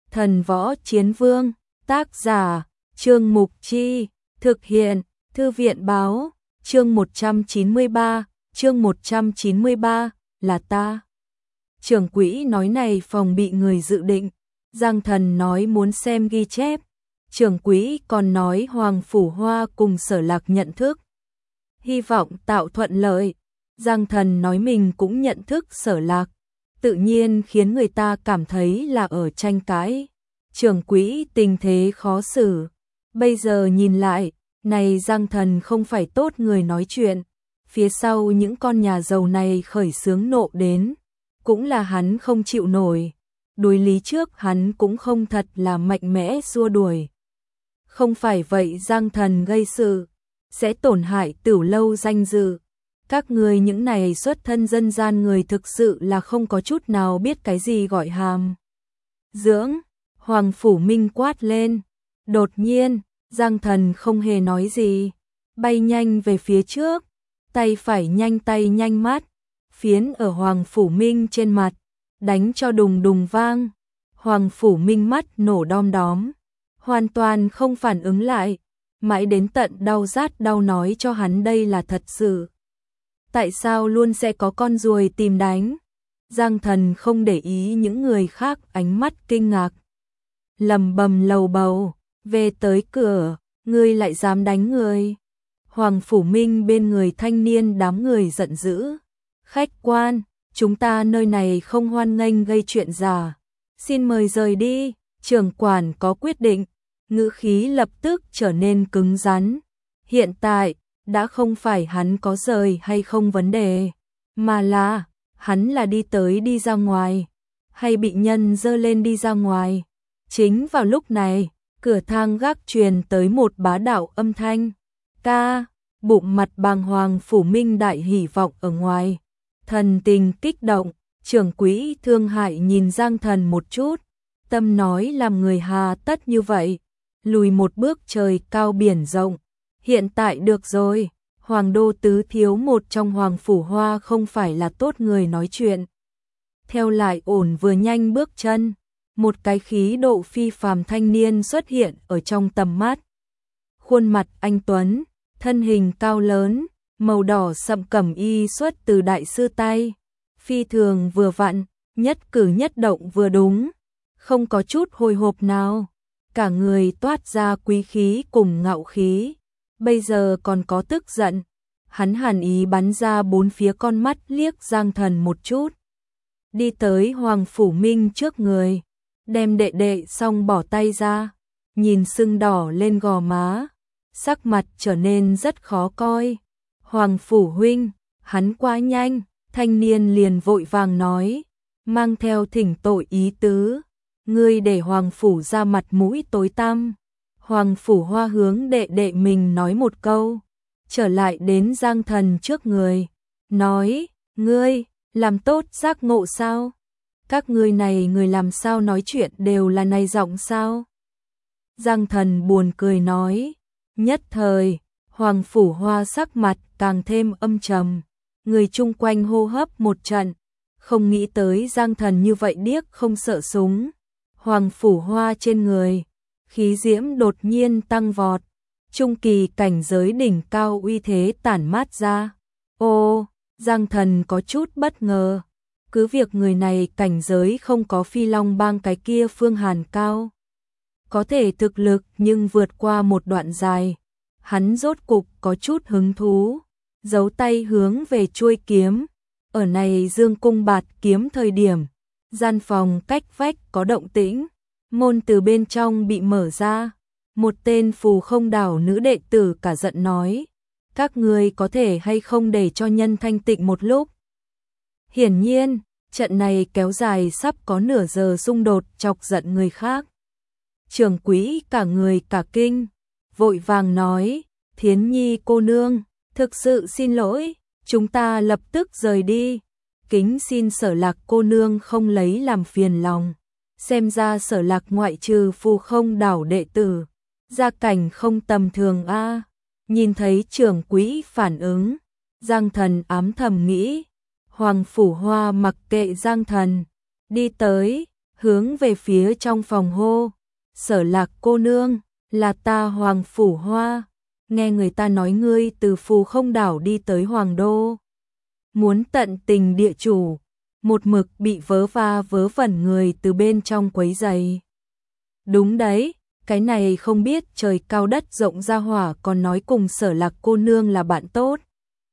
Thần Võ Chiến Vương, tác giả, Trương Mục Chi, thực hiện, Thư viện Báo, chương 193, là ta. Trưởng quỹ nói này phòng bị người dự định, Giang Thần nói muốn xem ghi chép, trưởng quỹ còn nói Hoàng Phủ Hoa cùng Sở Lạc nhận thức. Hy vọng tạo thuận lợi, Giang Thần nói mình cũng nhận thức Sở Lạc, tự nhiên khiến người ta cảm thấy là ở tranh cãi. Trưởng quỹ tình thế khó xử, bây giờ nhìn lại, này Giang Thần không phải tốt người nói chuyện, phía sau những con nhà giàu này khởi xướng nộ đến, cũng là hắn không chịu nổi, đối lý trước hắn cũng không thật là mạnh mẽ xua đuổi. Không phải vậy Giang Thần gây sự, sẽ tổn hại Tửu Lâu danh dự. Các người những này xuất thân dân gian người thực sự là không có chút nào biết cái gì gọi hàm dưỡng. Hoàng Phủ Minh quát lên. Đột nhiên, Giang Thần không hề nói gì, bay nhanh về phía trước, tay phải nhanh tay nhanh mắt, phiến ở Hoàng Phủ Minh trên mặt, đánh cho đùng đùng vang. Hoàng Phủ Minh mắt nổ đom đóm, hoàn toàn không phản ứng lại, mãi đến tận đau rát đau nói cho hắn đây là thật sự. Tại sao luôn sẽ có con ruồi tìm đánh? Giang Thần không để ý những người khác ánh mắt kinh ngạc, lầm bầm lầu bầu, về tới cửa, ngươi lại dám đánh người. Hoàng Phủ Minh bên người thanh niên đám người giận dữ. Khách quan, chúng ta nơi này không hoan nghênh gây chuyện giả. Xin mời rời đi, trưởng quản có quyết định. Ngữ khí lập tức trở nên cứng rắn. Hiện tại, đã không phải hắn có rời hay không vấn đề, mà là, hắn là đi tới đi ra ngoài, hay bị nhân dơ lên đi ra ngoài. Chính vào lúc này, cửa thang gác truyền tới một bá đạo âm thanh. Ca, bụng mặt bàng hoàng Phủ Minh đại hỉ vọng ở ngoài. Thần tình kích động, trưởng quỹ thương hại nhìn Giang Thần một chút, tâm nói làm người hà tất như vậy, lùi một bước trời cao biển rộng. Hiện tại được rồi, Hoàng đô tứ thiếu một trong Hoàng Phủ Hoa không phải là tốt người nói chuyện. Theo lại ổn vừa nhanh bước chân, một cái khí độ phi phàm thanh niên xuất hiện ở trong tầm mắt. Khuôn mặt anh tuấn, thân hình cao lớn, màu đỏ sậm cẩm y xuất từ đại sư tay, phi thường vừa vặn, nhất cử nhất động vừa đúng, không có chút hồi hộp nào, cả người toát ra quý khí cùng ngạo khí, bây giờ còn có tức giận. Hắn hàn ý bắn ra bốn phía con mắt liếc Giang Thần một chút, đi tới Hoàng Phủ Minh trước người, đem đệ đệ xong bỏ tay ra, nhìn sưng đỏ lên gò má, sắc mặt trở nên rất khó coi. Hoàng Phủ huynh, hắn quá nhanh, thanh niên liền vội vàng nói, mang theo thỉnh tội ý tứ, ngươi để Hoàng Phủ ra mặt mũi tối tăm. Hoàng Phủ Hoa hướng đệ đệ mình nói một câu, trở lại đến Giang Thần trước người, nói, ngươi, làm tốt giác ngộ sao? Các ngươi này người làm sao nói chuyện đều là này giọng sao? Giang Thần buồn cười nói, nhất thời, Hoàng Phủ Hoa sắc mặt càng thêm âm trầm, người chung quanh hô hấp một trận, không nghĩ tới Giang Thần như vậy điếc không sợ súng. Hoàng Phủ Hoa trên người, khí diễm đột nhiên tăng vọt, trung kỳ cảnh giới đỉnh cao uy thế tản mát ra. Ô, Giang Thần có chút bất ngờ, cứ việc người này cảnh giới không có Phi Long Bang cái kia Phương Hàn cao, có thể thực lực nhưng vượt qua một đoạn dài, hắn rốt cục có chút hứng thú, giấu tay hướng về chuôi kiếm, ở này dương cung bạt kiếm thời điểm, gian phòng cách vách có động tĩnh, môn từ bên trong bị mở ra, một tên phù không đảo nữ đệ tử cả giận nói, các người có thể hay không để cho nhân thanh tịnh một lúc. Hiển nhiên, trận này kéo dài sắp có nửa giờ xung đột chọc giận người khác. Trưởng quỹ cả người cả kinh, vội vàng nói, Thiến Nhi cô nương, thực sự xin lỗi, chúng ta lập tức rời đi, kính xin Sở Lạc cô nương không lấy làm phiền lòng. Xem ra Sở Lạc ngoại trừ phù không đảo đệ tử, gia cảnh không tầm thường a. Nhìn thấy trưởng quỹ phản ứng, Giang Thần ám thầm nghĩ, Hoàng Phủ Hoa mặc kệ Giang Thần, đi tới, hướng về phía trong phòng hô, Sở Lạc cô nương, là ta Hoàng Phủ Hoa, nghe người ta nói ngươi từ Phù Không đảo đi tới Hoàng Đô. Muốn tận tình địa chủ, một mực bị vớ va vớ vẩn người từ bên trong quấy rầy. Đúng đấy, cái này không biết trời cao đất rộng ra hỏa còn nói cùng Sở Lạc cô nương là bạn tốt.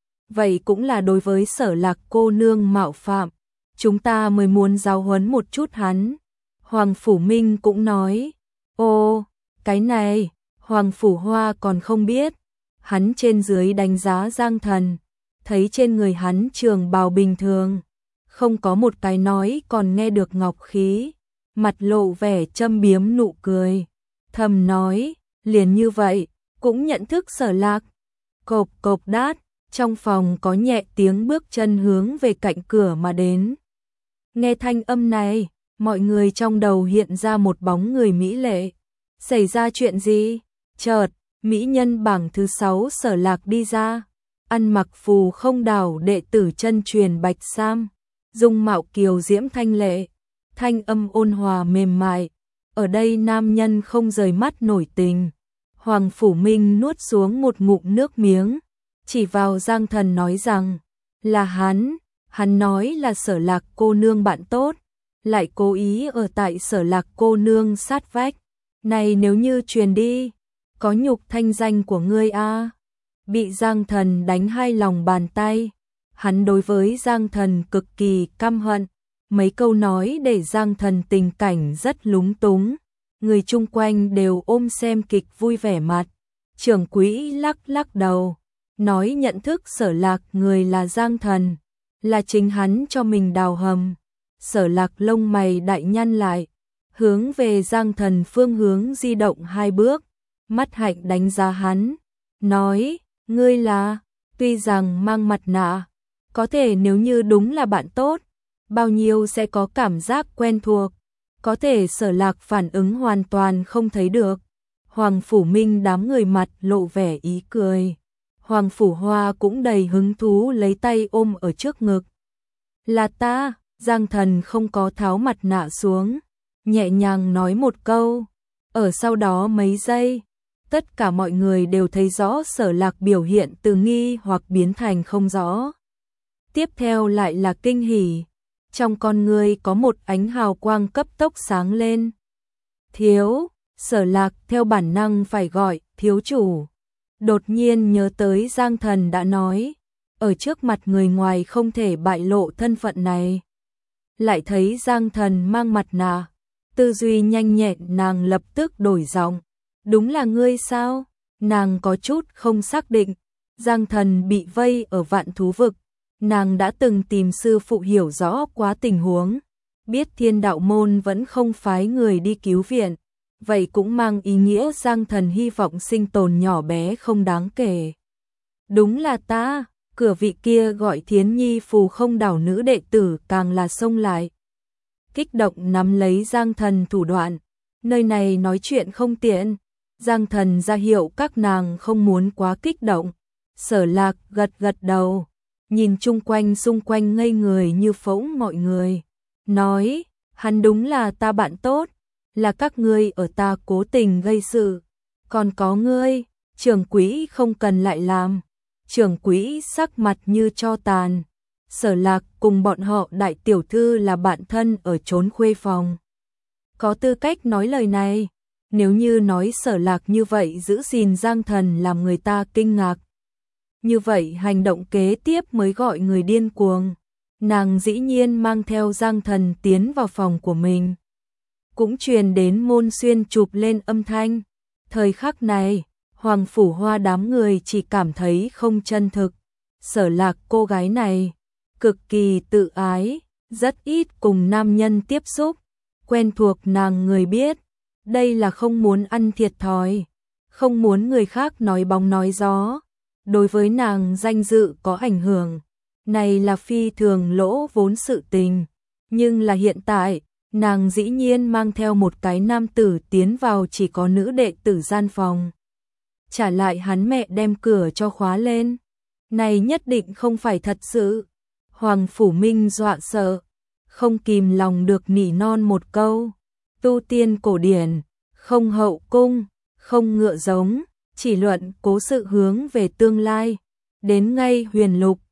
Vậy cũng là đối với Sở Lạc cô nương mạo phạm, chúng ta mới muốn giáo huấn một chút hắn. Hoàng Phủ Minh cũng nói, ô, cái này, Hoàng Phủ Hoa còn không biết. Hắn trên dưới đánh giá Giang Thần, thấy trên người hắn trường bào bình thường, không có một cái nói còn nghe được ngọc khí, mặt lộ vẻ châm biếm nụ cười, thầm nói, liền như vậy, cũng nhận thức Sở Lạc. Cộp cộp đát, trong phòng có nhẹ tiếng bước chân hướng về cạnh cửa mà đến. Nghe thanh âm này, mọi người trong đầu hiện ra một bóng người mỹ lệ. Xảy ra chuyện gì? Chợt, mỹ nhân bảng thứ 6 Sở Lạc đi ra, ăn mặc Phù Không đảo đệ tử chân truyền bạch sam, dung mạo kiều diễm thanh lệ, thanh âm ôn hòa mềm mại. Ở đây nam nhân không rời mắt nổi tình. Hoàng Phủ Minh nuốt xuống một ngụm nước miếng, chỉ vào Giang Thần nói rằng, là hắn nói là Sở Lạc cô nương bạn tốt, lại cố ý ở tại Sở Lạc cô nương sát vách. Này nếu như truyền đi, có nhục thanh danh của ngươi a. Bị Giang Thần đánh hai lòng bàn tay, hắn đối với Giang Thần cực kỳ căm hận, mấy câu nói để Giang Thần tình cảnh rất lúng túng, người chung quanh đều ôm xem kịch vui vẻ mặt. Trưởng quỹ lắc lắc đầu, nói nhận thức Sở Lạc người là Giang Thần, là chính hắn cho mình đào hầm. Sở Lạc lông mày đại nhăn lại, hướng về Giang Thần phương hướng di động 2 bước, mắt hạnh đánh giá hắn, nói, ngươi là, tuy rằng mang mặt nạ, có thể nếu như đúng là bạn tốt, bao nhiêu sẽ có cảm giác quen thuộc, có thể Sở Lạc phản ứng hoàn toàn không thấy được. Hoàng Phủ Minh đám người mặt lộ vẻ ý cười. Hoàng Phủ Hoa cũng đầy hứng thú lấy tay ôm ở trước ngực. Là ta, Giang Thần không có tháo mặt nạ xuống, nhẹ nhàng nói một câu. Ở sau đó mấy giây, tất cả mọi người đều thấy rõ Sở Lạc biểu hiện từ nghi hoặc biến thành không rõ. Tiếp theo lại là kinh hỉ, trong con người có một ánh hào quang cấp tốc sáng lên. Thiếu, Sở Lạc theo bản năng phải gọi, thiếu chủ. Đột nhiên nhớ tới Giang Thần đã nói, ở trước mặt người ngoài không thể bại lộ thân phận này. Lại thấy Giang Thần mang mặt nạ, tư duy nhanh nhẹn nàng lập tức đổi giọng. Đúng là ngươi sao? Nàng có chút không xác định. Giang Thần bị vây ở Vạn Thú Vực, nàng đã từng tìm sư phụ hiểu rõ quá tình huống, biết Thiên Đạo Môn vẫn không phái người đi cứu viện, vậy cũng mang ý nghĩa Giang Thần hy vọng sinh tồn nhỏ bé không đáng kể. Đúng là ta, cửa vị kia gọi Thiến Nhi Phù Không đảo nữ đệ tử càng là xông lại. Kích động nắm lấy Giang Thần thủ đoạn, nơi này nói chuyện không tiện. Giang Thần ra hiệu các nàng không muốn quá kích động. Sở Lạc gật gật đầu, nhìn chung quanh xung quanh ngây người như phỗng mọi người, nói, hắn đúng là ta bạn tốt, là các ngươi ở ta cố tình gây sự, còn có ngươi, trưởng quỹ không cần lại làm. Trưởng quỹ sắc mặt như tro tàn. Sở Lạc cùng bọn họ đại tiểu thư là bạn thân ở trốn khuê phòng, có tư cách nói lời này. Nếu như nói Sở Lạc như vậy giữ gìn Giang Thần làm người ta kinh ngạc, như vậy hành động kế tiếp mới gọi người điên cuồng. Nàng dĩ nhiên mang theo Giang Thần tiến vào phòng của mình, cũng truyền đến môn xuyên chụp lên âm thanh. Thời khắc này, Hoàng Phủ Hoa đám người chỉ cảm thấy không chân thực. Sở Lạc cô gái này cực kỳ tự ái, rất ít cùng nam nhân tiếp xúc, quen thuộc nàng người biết, đây là không muốn ăn thiệt thòi, không muốn người khác nói bóng nói gió, đối với nàng danh dự có ảnh hưởng, này là phi thường lỗ vốn sự tình. Nhưng là hiện tại, nàng dĩ nhiên mang theo một cái nam tử tiến vào chỉ có nữ đệ tử gian phòng, trả lại hắn mẹ đem cửa cho khóa lên, này nhất định không phải thật sự. Hoàng Phủ Minh dọa sợ, không kìm lòng được nỉ non một câu. Tu tiên cổ điển, không hậu cung, không ngựa giống, chỉ luận cố sự hướng về tương lai. Đến ngay huyền lục,